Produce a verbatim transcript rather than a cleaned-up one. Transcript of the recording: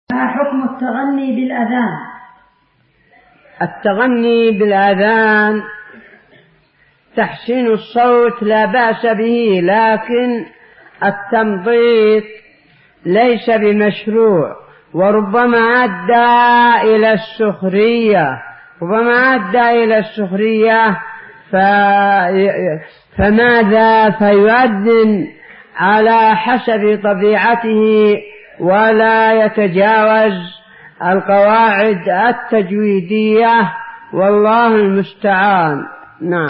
ما حكم التغني بالأذان؟ التغني بالأذان تحسين الصوت لا بأس به، لكن التمطيط ليس بمشروع، وربما أدى إلى السخرية ربما أدى إلى السخرية ف... فماذا فيؤذن على حسب طبيعته ولا يتجاوز القواعد التجويدية، والله المستعان. نعم.